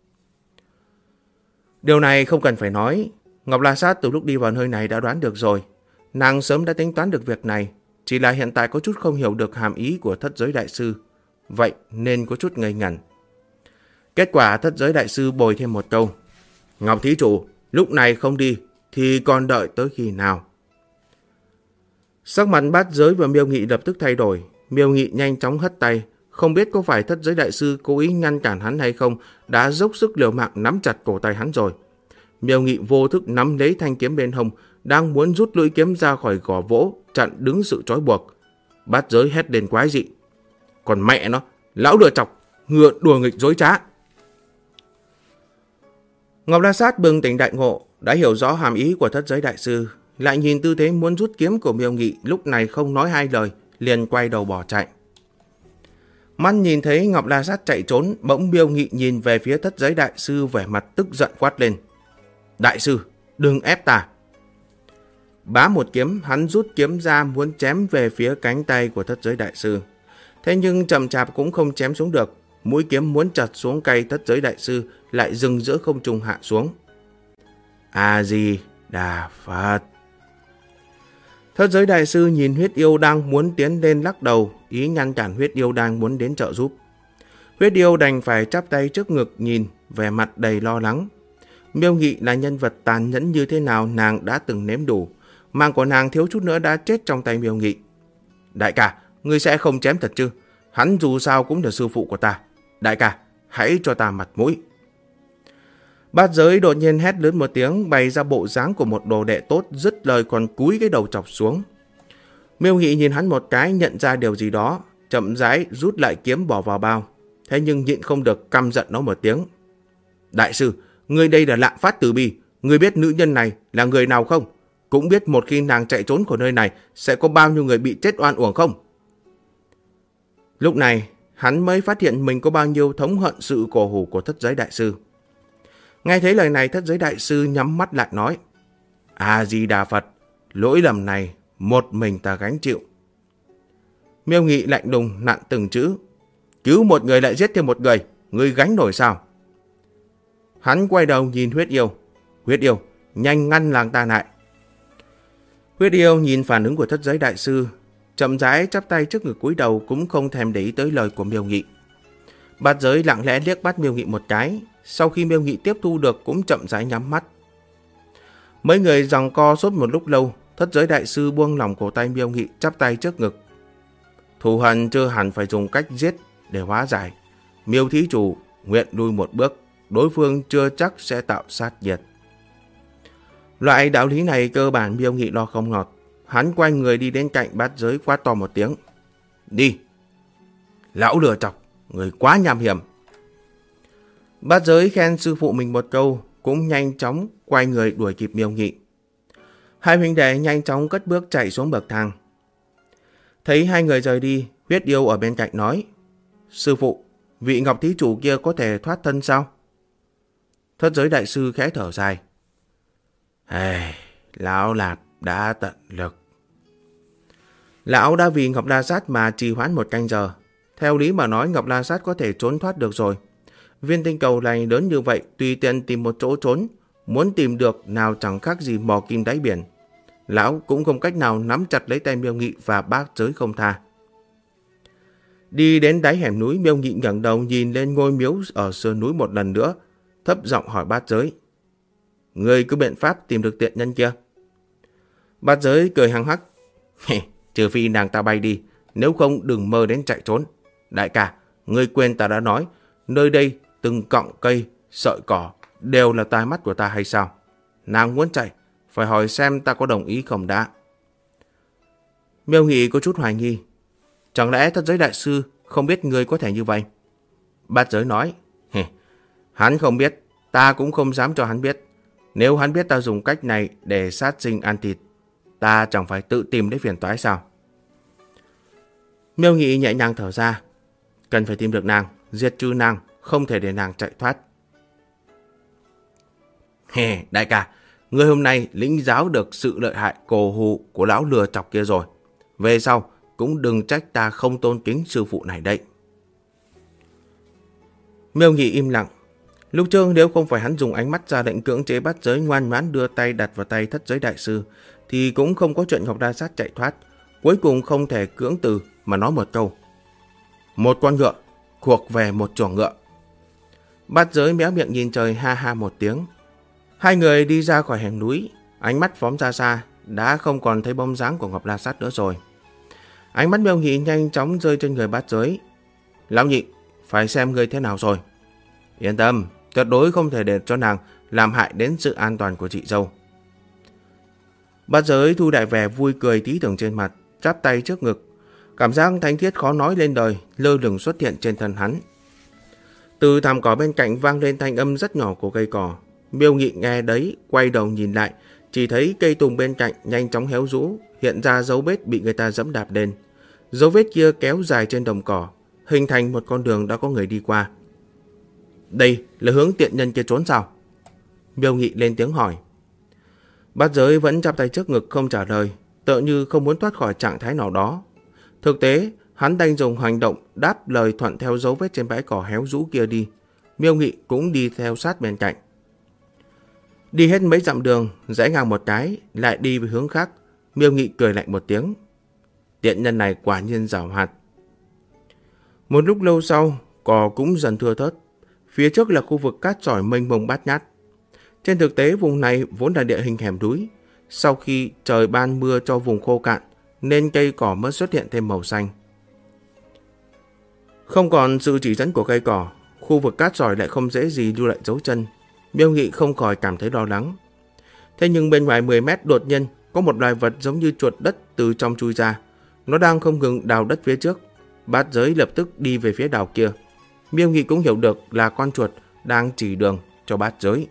Điều này không cần phải nói. Ngọc La Sát từ lúc đi vào nơi này đã đoán được rồi. Nàng sớm đã tính toán được việc này, chỉ là hiện tại có chút không hiểu được hàm ý của Thất Giới Đại Sư, vậy nên có chút ngây ngẩn. Kết quả Thất Giới Đại Sư bồi thêm một câu: Ngọc Thí Chủ, lúc này không đi thì còn đợi tới khi nào? Sắc mặt Bát Giới và Miêu Nghị lập tức thay đổi. Miêu Nghị nhanh chóng hất tay, không biết có phải Thất Giới Đại Sư cố ý ngăn cản hắn hay không, đã dốc sức liều mạng nắm chặt cổ tay hắn rồi. Miêu Nghị vô thức nắm lấy thanh kiếm bên hông, đang muốn rút lưỡi kiếm ra khỏi gò vỗ, chặn đứng sự trói buộc. Bát Giới hét lên quái dị: còn mẹ nó, lão lừa chọc, ngựa đùa nghịch dối trá. Ngọc La Sát bừng tỉnh đại ngộ, đã hiểu rõ hàm ý của Thất Giới Đại Sư, lại nhìn tư thế muốn rút kiếm của Miêu Nghị, lúc này không nói hai lời, liền quay đầu bỏ chạy. Mắt nhìn thấy Ngọc La Sát chạy trốn, bỗng Miêu Nghị nhìn về phía Thất Giới Đại Sư, vẻ mặt tức giận quát lên: Đại sư, đừng ép ta! Bá một kiếm, hắn rút kiếm ra muốn chém về phía cánh tay của Thất Giới Đại Sư. Thế nhưng chậm chạp cũng không chém xuống được, mũi kiếm muốn chặt xuống cây Thất Giới Đại Sư lại dừng giữa không trung hạ xuống. A Di Đà Phật. Thất Giới Đại Sư nhìn Huyết Yêu đang muốn tiến lên lắc đầu, ý ngăn cản Huyết Yêu đang muốn đến trợ giúp. Huyết Yêu đành phải chắp tay trước ngực nhìn, vẻ mặt đầy lo lắng. Miêu Nghị là nhân vật tàn nhẫn như thế nào nàng đã từng nếm đủ, mạng của nàng thiếu chút nữa đã chết trong tay Miêu Nghị. Đại ca, ngươi sẽ không chém thật chứ? Hắn dù sao cũng là sư phụ của ta. Đại ca, hãy cho ta mặt mũi. Bát Giới đột nhiên hét lớn một tiếng, bày ra bộ dáng của một đồ đệ tốt, dứt lời còn cúi cái đầu chọc xuống. Miêu Nghị nhìn hắn một cái, nhận ra điều gì đó, chậm rãi rút lại kiếm bỏ vào bao. Thế nhưng nhịn không được căm giận nó một tiếng. Đại sư, ngươi đây là lạm phát từ bi. Ngươi biết nữ nhân này là người nào không? Cũng biết một khi nàng chạy trốn khỏi nơi này sẽ có bao nhiêu người bị chết oan uổng không? Lúc này, hắn mới phát hiện mình có bao nhiêu thống hận sự cổ hủ của Thất Giới Đại Sư. Nghe thấy lời này, Thất Giới Đại Sư nhắm mắt lại nói: A Di Đà Phật, lỗi lầm này một mình ta gánh chịu. Miêu Nghị lạnh lùng nặn từng chữ: cứu một người lại giết thêm một người, ngươi gánh nổi sao? Hắn quay đầu nhìn Huyết Yêu: Huyết Yêu, nhanh ngăn làng ta lại. Huyết Yêu nhìn phản ứng của Thất Giới Đại Sư, chậm rãi chắp tay trước ngực cúi đầu, cũng không thèm để ý tới lời của Miêu Nghị. Bát Giới lặng lẽ liếc bắt Miêu Nghị một cái, sau khi Miêu Nghị tiếp thu được cũng chậm rãi nhắm mắt. Mấy người giằng co suốt một lúc lâu, Thất Giới Đại Sư buông lỏng cổ tay Miêu Nghị, chắp tay trước ngực. Thù hận chưa hẳn phải dùng cách giết để hóa giải. Miêu thí chủ nguyện lui một bước, đối phương chưa chắc sẽ tạo sát nhiệt. Loại đạo lý này cơ bản Miêu Nghị lo không ngọt. Hắn quay người đi đến cạnh Bát Giới, quát to một tiếng: đi! Lão lừa chọc, người quá nham hiểm. Bát Giới khen sư phụ mình một câu, cũng nhanh chóng quay người đuổi kịp Miêu Nghị. Hai huynh đệ nhanh chóng cất bước chạy xuống bậc thang. Thấy hai người rời đi, Huyết Yêu ở bên cạnh nói: sư phụ, vị Ngọc thí chủ kia có thể thoát thân sao? Thất Giới Đại Sư khẽ thở dài: lão Lạt đã tận lực. Lão đã vì Ngọc La Sát mà trì hoãn 1 canh giờ. Theo lý mà nói, Ngọc La Sát có thể trốn thoát được rồi. Viên tinh cầu này lớn như vậy, tùy tiện tìm một chỗ trốn, muốn tìm được nào chẳng khác gì mò kim đáy biển. Lão cũng không cách nào nắm chặt lấy tay Miêu Nghị và Bát Giới không tha. Đi đến đáy hẻm núi, Miêu Nghị ngẩng đầu nhìn lên ngôi miếu ở sườn núi một lần nữa, thấp giọng hỏi Bát Giới: người có biện pháp tìm được tiện nhân kia? Bát Giới cười hăng hắc: trừ phi nàng ta bay đi, nếu không đừng mơ đến chạy trốn. Đại ca, ngươi quên ta đã nói, nơi đây từng cọng cây, sợi cỏ đều là tai mắt của ta hay sao? Nàng muốn chạy, phải hỏi xem ta có đồng ý không đã. Miêu Nghị có chút hoài nghi: chẳng lẽ Thất Giới Đại Sư không biết ngươi có thể như vậy? Bát Giới nói: Hắn không biết, ta cũng không dám cho hắn biết. Nếu hắn biết ta dùng cách này để sát sinh ăn thịt, ta chẳng phải tự tìm lấy phiền toái sao? Miêu Nghị nhẹ nhàng thở ra. Cần phải tìm được nàng, diệt trừ nàng, không thể để nàng chạy thoát. Đại ca, người hôm nay lĩnh giáo được sự lợi hại cổ hủ của lão lừa chọc kia rồi. Về sau cũng đừng trách ta không tôn kính sư phụ này đấy. Miêu Nghị im lặng. Lúc trước nếu không phải hắn dùng ánh mắt ra lệnh cưỡng chế bắt giới, ngoan ngoãn đưa tay đặt vào tay thất giới đại sư, thì cũng không có chuyện Ngọc La Sát chạy thoát. Cuối cùng không thể cưỡng từ mà nói một câu: một con ngựa thuộc về một chuồng ngựa. Bát giới méo miệng nhìn trời ha ha một tiếng. Hai người đi ra khỏi hẻm núi, ánh mắt phóng ra xa, đã không còn thấy bóng dáng của Ngọc La Sát nữa rồi. Ánh mắt Miêu Nghị nhanh chóng rơi trên người bát giới. Lão nhị, phải xem ngươi thế nào rồi. Yên tâm, tuyệt đối không thể để cho nàng làm hại đến sự an toàn của chị dâu. Bát giới thu đại vẻ vui cười tí tưởng trên mặt, chắp tay trước ngực. Cảm giác thánh thiết khó nói lên đời lơ lửng xuất hiện trên thân hắn. Từ thảm cỏ bên cạnh vang lên thanh âm rất nhỏ của cây cỏ. Miêu Nghị nghe đấy, quay đầu nhìn lại, chỉ thấy cây tùng bên cạnh nhanh chóng héo rũ, hiện ra dấu vết bị người ta dẫm đạp lên. Dấu vết kia kéo dài trên đồng cỏ, hình thành một con đường đã có người đi qua. Đây là hướng tiện nhân kia trốn sao? Miêu Nghị lên tiếng hỏi. Bát giới vẫn chắp tay trước ngực không trả lời, tựa như không muốn thoát khỏi trạng thái nào đó. Thực tế, hắn đành dùng hành động đáp lời thuận theo dấu vết trên bãi cỏ héo rũ kia đi. Miêu Nghị cũng đi theo sát bên cạnh. Đi hết mấy dặm đường, rẽ ngang một cái, lại đi về hướng khác. Miêu Nghị cười lạnh một tiếng. Tiện nhân này quả nhiên giàu hoạt. Một lúc lâu sau, cỏ cũng dần thưa thớt. Phía trước là khu vực cát sỏi mênh mông bát ngát. Trên thực tế, vùng này vốn là địa hình hẻm núi. Sau khi trời ban mưa cho vùng khô cạn, nên cây cỏ mới xuất hiện thêm màu xanh. Không còn sự chỉ dẫn của cây cỏ, khu vực cát sỏi lại không dễ gì lưu lại dấu chân. Miêu Nghị không khỏi cảm thấy lo lắng. Thế nhưng bên ngoài 10 mét đột nhiên có một loài vật giống như chuột đất từ trong chui ra. Nó đang không ngừng đào đất phía trước. Bát giới lập tức đi về phía đào kia. Miêu Nghị cũng hiểu được là con chuột đang chỉ đường cho bát giới.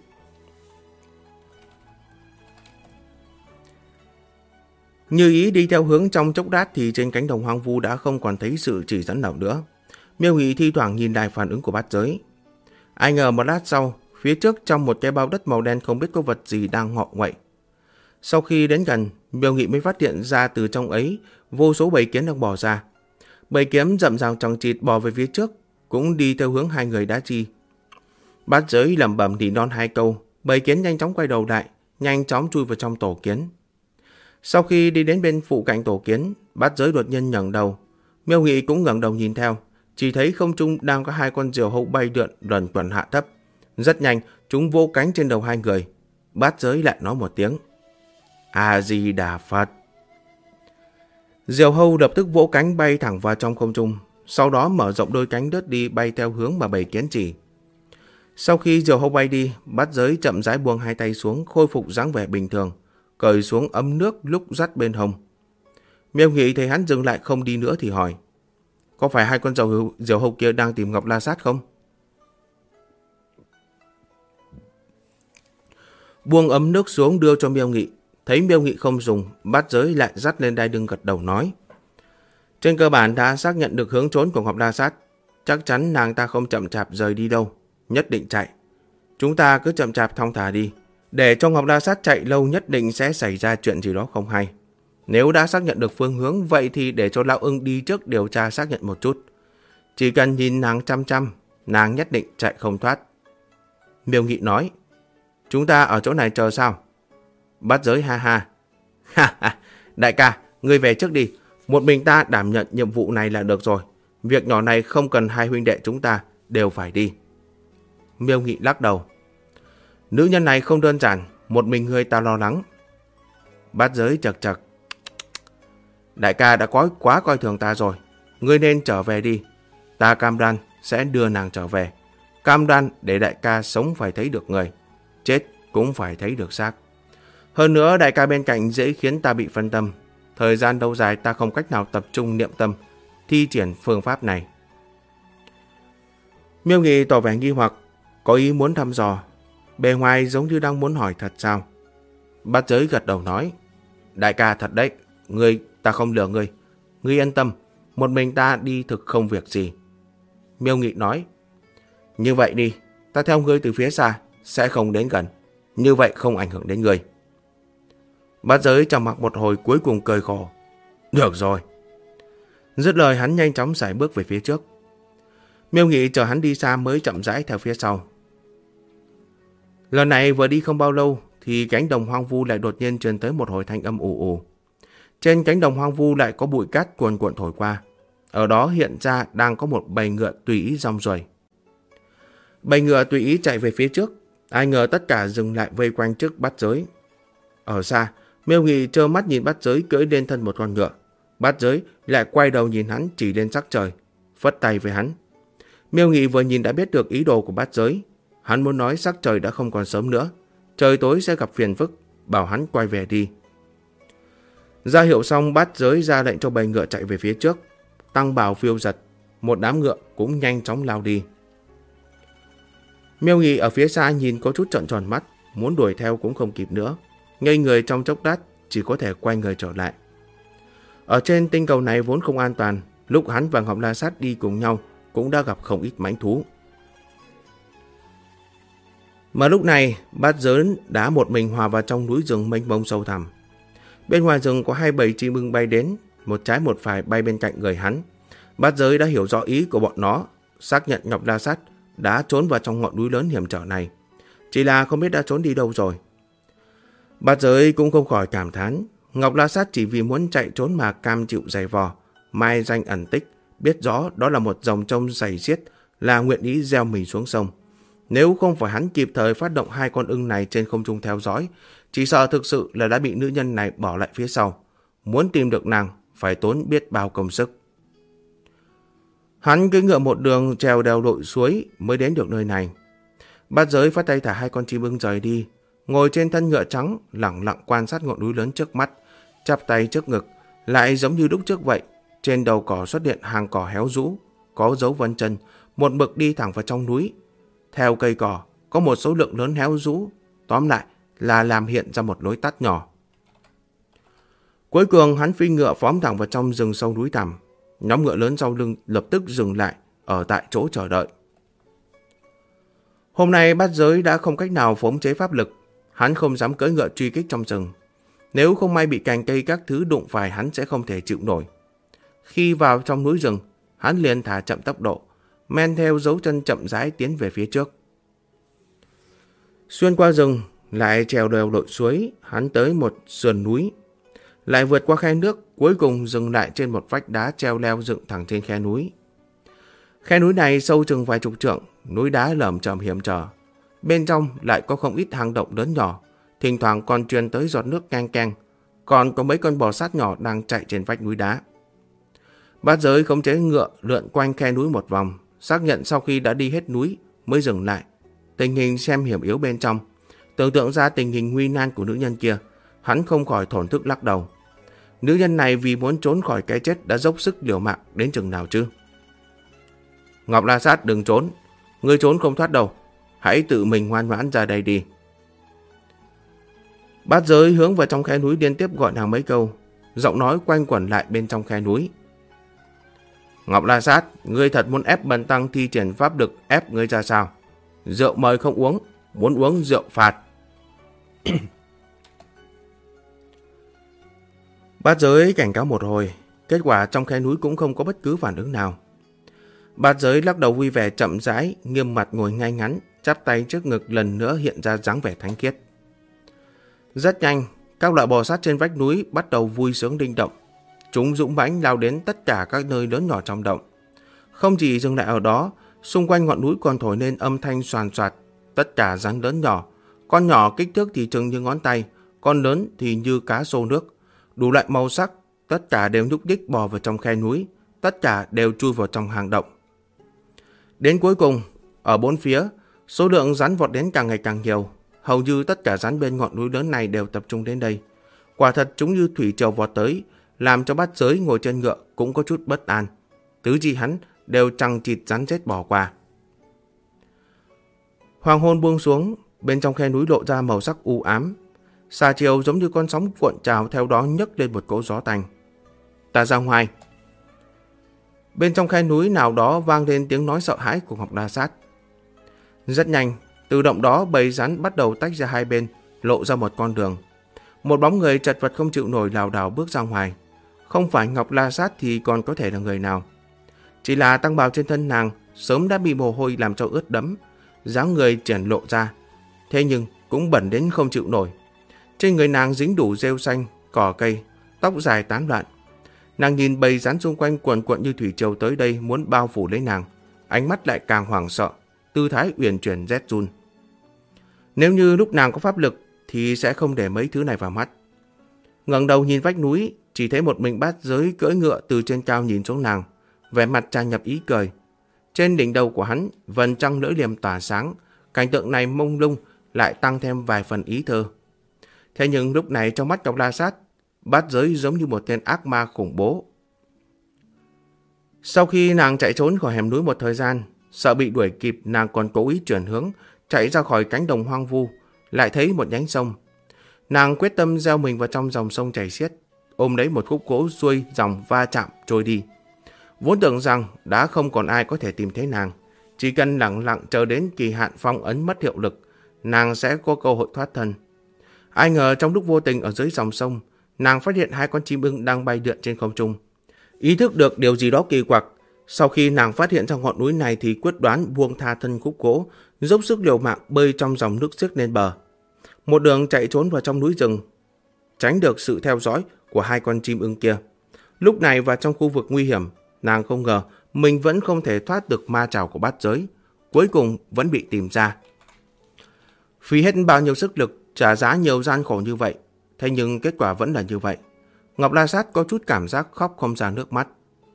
Như ý đi theo hướng trong chốc lát thì trên cánh đồng hoang vu đã không còn thấy sự chỉ dẫn nào nữa. Miêu Nghị thi thoảng nhìn lại phản ứng của bát giới. Ai ngờ một lát sau, phía trước trong một cái bao đất màu đen không biết có vật gì đang ngọ nguậy. Sau khi đến gần, Miêu Nghị mới phát hiện ra từ trong ấy vô số bầy kiến đang bò ra. Bầy kiến rậm rạp chằng chịt bò về phía trước, cũng đi theo hướng hai người đã chi. Bát giới lẩm bẩm thì non hai câu, bầy kiến nhanh chóng quay đầu lại, nhanh chóng chui vào trong tổ kiến. Sau khi đi đến bên phụ cạnh tổ kiến, bát giới đột nhiên ngẩng đầu. Miêu Nghị cũng ngẩng đầu nhìn theo, chỉ thấy không trung đang có hai con diều hâu bay lượn luẩn quẩn hạ thấp. Rất nhanh, chúng vỗ cánh trên đầu hai người. Bát giới lại nói một tiếng: A-di-đà Phật. Diều hâu lập tức vỗ cánh bay thẳng vào trong không trung, sau đó mở rộng đôi cánh đứt đi bay theo hướng mà bầy kiến chỉ. Sau khi diều hâu bay đi, bát giới chậm rãi buông hai tay xuống, khôi phục dáng vẻ bình thường, cởi xuống ấm nước lúc dắt bên hông. Miêu Nghị thấy hắn dừng lại không đi nữa thì hỏi: có phải hai con diều hâu kia đang tìm Ngọc La Sát không? Buông ấm nước xuống đưa cho Miêu Nghị. Thấy Miêu Nghị không dùng, bát giới lại dắt lên đai lưng gật đầu nói: trên cơ bản đã xác nhận được hướng trốn của Ngọc La Sát. Chắc chắn nàng ta không chậm chạp rời đi đâu, nhất định chạy. Chúng ta cứ chậm chạp thong thả đi, để cho Ngọc La Sát chạy lâu nhất định sẽ xảy ra chuyện gì đó không hay. Nếu đã xác nhận được phương hướng, vậy thì để cho Lão Ưng đi trước điều tra xác nhận một chút. Chỉ cần nhìn nàng chăm chăm, nàng nhất định chạy không thoát. Miêu Nghị nói: chúng ta ở chỗ này chờ sao? Bát giới ha ha. Ha ha, đại ca, ngươi về trước đi. Một mình ta đảm nhận nhiệm vụ này là được rồi. Việc nhỏ này không cần hai huynh đệ chúng ta đều phải đi. Miêu Nghị lắc đầu: nữ nhân này không đơn giản, một mình ngươi ta lo lắng. Bát giới chật chật: đại ca đã quá coi thường ta rồi. Ngươi nên trở về đi. Ta cam đoan sẽ đưa nàng trở về. Cam đoan để đại ca sống phải thấy được người, chết cũng phải thấy được xác. Hơn nữa đại ca bên cạnh dễ khiến ta bị phân tâm. Thời gian lâu dài ta không cách nào tập trung niệm tâm, thi triển phương pháp này. Miêu Nghị tỏ vẻ nghi hoặc: có ý muốn thăm dò. Bề ngoài giống như đang muốn hỏi thật sao. Bát Giới gật đầu nói, đại ca thật đấy, ta không lừa ngươi. Ngươi yên tâm, một mình ta đi thực không việc gì. Miêu Nghị nói, như vậy đi, ta theo ngươi từ phía xa, sẽ không đến gần. Như vậy không ảnh hưởng đến ngươi. Bát Giới trầm mặc một hồi cuối cùng cười khổ. Được rồi. Dứt lời hắn nhanh chóng sải bước về phía trước. Miêu Nghị chờ hắn đi xa mới chậm rãi theo phía sau. Lần này vừa đi không bao lâu thì cánh đồng hoang vu lại đột nhiên truyền tới một hồi thanh âm ù ù. Trên cánh đồng hoang vu lại có bụi cát cuồn cuộn thổi qua. Ở đó hiện ra đang có một bầy ngựa tùy ý rong ruổi. Bầy ngựa tùy ý chạy về phía trước. Ai ngờ tất cả dừng lại vây quanh trước Bát Giới. Ở xa, Miêu Nghị trơ mắt nhìn Bát Giới cưỡi lên thân một con ngựa. Bát Giới lại quay đầu nhìn hắn chỉ lên sắc trời, phất tay với hắn. Miêu Nghị vừa nhìn đã biết được ý đồ của Bát Giới. Hắn muốn nói sắc trời đã không còn sớm nữa, trời tối sẽ gặp phiền phức, bảo hắn quay về đi. Ra hiệu xong, Bát Giới ra lệnh cho bầy ngựa chạy về phía trước. Tăng bào phiêu giật, một đám ngựa cũng nhanh chóng lao đi. Miêu Nghị ở phía xa nhìn có chút trợn tròn mắt, muốn đuổi theo cũng không kịp nữa. Ngây người trong chốc lát, chỉ có thể quay người trở lại. Ở trên tinh cầu này vốn không an toàn, lúc hắn và Ngọc La Sát đi cùng nhau cũng đã gặp không ít mãnh thú. Mà lúc này, Bát Giới đã một mình hòa vào trong núi rừng mênh mông sâu thẳm. Bên ngoài rừng có 2 bầy chim ưng bay đến, một trái một phải bay bên cạnh người hắn. Bát Giới đã hiểu rõ ý của bọn nó, xác nhận Ngọc La Sát đã trốn vào trong ngọn núi lớn hiểm trở này. Chỉ là không biết đã trốn đi đâu rồi. Bát Giới cũng không khỏi cảm thán, Ngọc La Sát chỉ vì muốn chạy trốn mà cam chịu giày vò, mai danh ẩn tích, biết rõ đó là một dòng trông dày xiết, là nguyện ý gieo mình xuống sông. Nếu không phải hắn kịp thời phát động 2 con ưng này trên không trung theo dõi, chỉ sợ thực sự là đã bị nữ nhân này bỏ lại phía sau. Muốn tìm được nàng phải tốn biết bao công sức. Hắn cưỡi ngựa một đường trèo đèo lội suối mới đến được nơi này. Bát Giới phát tay thả 2 con chim ưng rời đi, ngồi trên thân ngựa trắng lẳng lặng quan sát ngọn núi lớn trước mắt, chắp tay trước ngực, lại giống như lúc trước vậy. Trên đầu cỏ xuất hiện hàng cỏ héo rũ, có dấu vân chân, một mực đi thẳng vào trong núi. Theo cây cỏ có một số lượng lớn héo rũ, tóm lại là làm hiện ra một lối tắt nhỏ. Cuối cùng hắn phi ngựa phóng thẳng vào trong rừng sâu núi thẳm. Nhóm ngựa lớn sau lưng lập tức dừng lại ở tại chỗ chờ đợi. Hôm nay Bát Giới đã không cách nào khống chế pháp lực, hắn không dám cưỡi ngựa truy kích trong rừng. Nếu không may bị cành cây các thứ đụng phải hắn sẽ không thể chịu nổi. Khi vào trong núi rừng, hắn liền thả chậm tốc độ, men theo dấu chân chậm rãi tiến về phía trước. Xuyên qua rừng, lại trèo đèo lội suối, hắn tới một sườn núi, lại vượt qua khe nước, cuối cùng dừng lại trên một vách đá treo leo dựng thẳng trên khe núi. Khe núi này sâu chừng vài chục trượng, núi đá lởm chởm hiểm trở. Bên trong lại có không ít hang động lớn nhỏ, thỉnh thoảng còn truyền tới giọt nước keng keng, còn có mấy con bò sát nhỏ đang chạy trên vách núi đá. Bát Giới khống chế ngựa lượn quanh khe núi một vòng, xác nhận sau khi đã đi hết núi mới dừng lại, tình hình xem hiểm yếu bên trong. Tưởng tượng ra tình hình nguy nan của nữ nhân kia, hắn không khỏi thổn thức lắc đầu. Nữ nhân này vì muốn trốn khỏi cái chết đã dốc sức liều mạng đến chừng nào chứ? Ngọc La Sát đừng trốn, ngươi trốn không thoát đâu, hãy tự mình ngoan ngoãn ra đây đi. Bát Giới hướng vào trong khe núi liên tiếp gọi nàng mấy câu, giọng nói quanh quẩn lại bên trong khe núi. Ngọc La Sát, ngươi thật muốn ép Bần Tăng thi triển pháp lực ép ngươi ra sao? Rượu mời không uống, muốn uống rượu phạt. Bát Giới cảnh cáo một hồi, kết quả trong khe núi cũng không có bất cứ phản ứng nào. Bát Giới lắc đầu vui vẻ chậm rãi, nghiêm mặt ngồi ngay ngắn, chắp tay trước ngực lần nữa hiện ra dáng vẻ thánh khiết. Rất nhanh, các loại bò sát trên vách núi bắt đầu vui sướng linh động. Chúng dũng mãnh lao đến tất cả các nơi lớn nhỏ trong động. Không chỉ dừng lại ở đó, xung quanh ngọn núi còn thổi lên âm thanh xoàn xoạt. Tất cả rắn lớn nhỏ, con nhỏ kích thước thì chừng như ngón tay, con lớn thì như cá xô nước. Đủ loại màu sắc, tất cả đều nhúc nhích bò vào trong khe núi, tất cả đều chui vào trong hang động. Đến cuối cùng, ở bốn phía, số lượng rắn vọt đến càng ngày càng nhiều. Hầu như tất cả rắn bên ngọn núi lớn này đều tập trung đến đây. Quả thật chúng như thủy triều vọt tới, làm cho Bát Giới ngồi trên ngựa cũng có chút bất an. Tứ chi hắn đều chằng chịt rắn rết bỏ qua. Hoàng hôn buông xuống, bên trong khe núi lộ ra màu sắc u ám. Xà chiều giống như con sóng cuộn trào, theo đó nhấc lên một cỗ gió tanh. Ta ra ngoài. Bên trong khe núi nào đó vang lên tiếng nói sợ hãi của Ngọc La Sát. Rất nhanh, từ động đó bầy rắn bắt đầu tách ra hai bên, lộ ra một con đường. Một bóng người chật vật không chịu nổi lảo đảo bước ra ngoài. Không phải Ngọc La Sát thì còn có thể là người nào. Chỉ là tăng bào trên thân nàng sớm đã bị mồ hôi làm cho ướt đẫm, dáng người triển lộ ra, thế nhưng cũng bẩn đến không chịu nổi. Trên người nàng dính đủ rêu xanh, cỏ cây, tóc dài tán loạn. Nàng nhìn bầy rắn xung quanh cuồn cuộn như thủy triều tới đây muốn bao phủ lấy nàng, ánh mắt lại càng hoảng sợ, tư thái uyển chuyển rét run. Nếu như lúc nàng có pháp lực thì sẽ không để mấy thứ này vào mắt. Ngẩng đầu nhìn vách núi, chỉ thấy một mình Bát Giới cưỡi ngựa từ trên cao nhìn xuống nàng, vẻ mặt tràn ngập ý cười. Trên đỉnh đầu của hắn, vầng trăng lưỡi liềm tỏa sáng, cảnh tượng này mông lung lại tăng thêm vài phần ý thơ. Thế nhưng lúc này trong mắt Ngọc La Sát, Bát Giới giống như một tên ác ma khủng bố. Sau khi nàng chạy trốn khỏi hẻm núi một thời gian, sợ bị đuổi kịp, nàng còn cố ý chuyển hướng, chạy ra khỏi cánh đồng hoang vu, lại thấy một nhánh sông. Nàng quyết tâm gieo mình vào trong dòng sông chảy xiết, ôm lấy một khúc gỗ xuôi dòng va chạm trôi đi. Vốn tưởng rằng đã không còn ai có thể tìm thấy nàng, chỉ cần lặng lặng chờ đến kỳ hạn phong ấn mất hiệu lực, nàng sẽ có cơ hội thoát thân. Ai ngờ trong lúc vô tình ở dưới dòng sông, nàng phát hiện hai con chim ưng đang bay lượn trên không trung. Ý thức được điều gì đó kỳ quặc, sau khi nàng phát hiện ra ngọn núi này thì quyết đoán buông tha thân khúc gỗ, dốc sức liều mạng bơi trong dòng nước xiết lên bờ. Một đường chạy trốn vào trong núi rừng, tránh được sự theo dõi của hai con chim ưng kia. Lúc này vào trong khu vực nguy hiểm, nàng không ngờ mình vẫn không thể thoát được ma trảo của Bát Giới, cuối cùng vẫn bị tìm ra. Phí hết bao nhiêu sức lực, trả giá nhiều gian khổ như vậy, thế nhưng kết quả vẫn là như vậy. Ngọc La Sát có chút cảm giác khóc không ra nước mắt.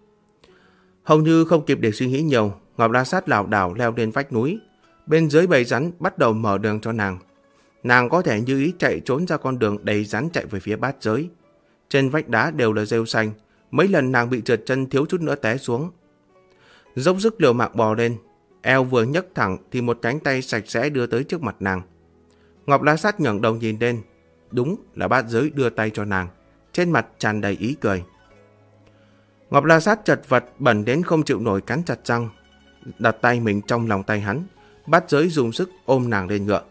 Hầu như không kịp để suy nghĩ nhiều, Ngọc La Sát lảo đảo leo lên vách núi. Bên dưới bầy rắn bắt đầu mở đường cho nàng. Nàng có thể như ý chạy trốn ra con đường đầy rắn chạy về phía Bát Giới. Trên vách đá đều là rêu xanh, mấy lần nàng bị trượt chân thiếu chút nữa té xuống. Dốc sức liều mạng bò lên, eo vừa nhấc thẳng thì một cánh tay sạch sẽ đưa tới trước mặt nàng. Ngọc La Sát ngẩng đầu nhìn lên, đúng là Bát Giới đưa tay cho nàng, trên mặt tràn đầy ý cười. Ngọc La Sát chật vật bẩn đến không chịu nổi, cắn chặt răng, đặt tay mình trong lòng tay hắn. Bát Giới dùng sức ôm nàng lên ngựa.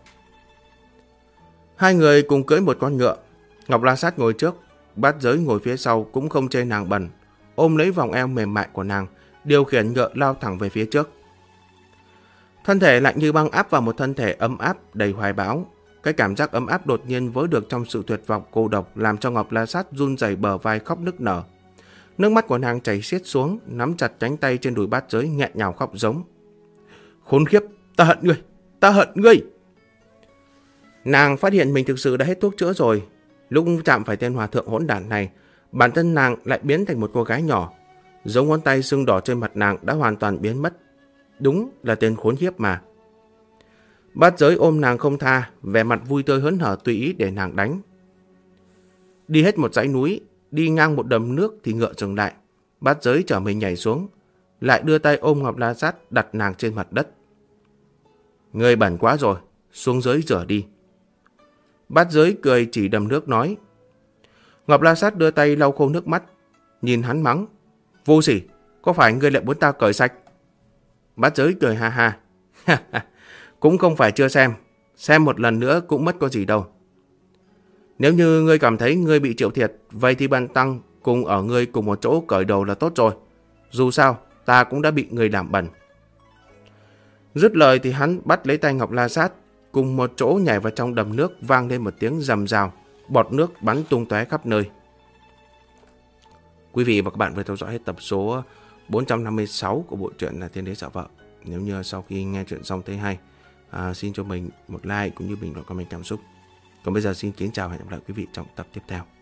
Hai người cùng cưỡi một con ngựa. Ngọc La Sát ngồi trước, Bát Giới ngồi phía sau cũng không chê nàng bẩn, ôm lấy vòng eo mềm mại của nàng, điều khiển ngựa lao thẳng về phía trước. Thân thể lạnh như băng áp vào một thân thể ấm áp đầy hoài bão. Cái cảm giác ấm áp đột nhiên vỡ được trong sự tuyệt vọng cô độc làm cho Ngọc La Sát run rẩy bờ vai khóc nức nở. Nước mắt của nàng chảy xiết xuống, nắm chặt cánh tay trên đùi Bát Giới nghẹn ngào khóc giống. Khốn khiếp, ta hận ngươi, ta hận ngươi. Nàng phát hiện mình thực sự đã hết thuốc chữa rồi. Lúc chạm phải tên hòa thượng hỗn đản này, bản thân nàng lại biến thành một cô gái nhỏ. Dấu ngón tay sưng đỏ trên mặt nàng đã hoàn toàn biến mất. Đúng là tên khốn khiếp mà. Bát Giới ôm nàng không tha, vẻ mặt vui tươi hớn hở tùy ý để nàng đánh. Đi hết một dãy núi, đi ngang một đầm nước thì ngựa dừng lại. Bát Giới chở mình nhảy xuống, lại đưa tay ôm Ngọc La Sát đặt nàng trên mặt đất. Ngươi bẩn quá rồi, xuống dưới rửa đi. Bát Giới cười chỉ đầm nước nói. Ngọc La Sát đưa tay lau khô nước mắt, nhìn hắn mắng. Vô sỉ, có phải ngươi lại muốn ta cởi sạch? Bát Giới cười ha ha. Cũng không phải chưa xem một lần nữa cũng mất có gì đâu. Nếu như ngươi cảm thấy ngươi bị chịu thiệt, vậy thì Bần Tăng cùng ở ngươi cùng một chỗ cởi đầu là tốt rồi. Dù sao, ta cũng đã bị ngươi làm bẩn. Dứt lời thì hắn bắt lấy tay Ngọc La Sát, cùng một chỗ nhảy vào trong đầm nước, vang lên một tiếng rầm rào, bọt nước bắn tung tóe khắp nơi. Quý vị và các bạn vừa theo dõi hết tập số 456 của bộ truyện là Tiên Đế Sợ Vợ. Nếu như sau khi nghe chuyện xong thấy hay, xin cho mình một like cũng như bình luận comment cảm xúc. Còn bây giờ xin kính chào và hẹn gặp lại quý vị trong tập tiếp theo.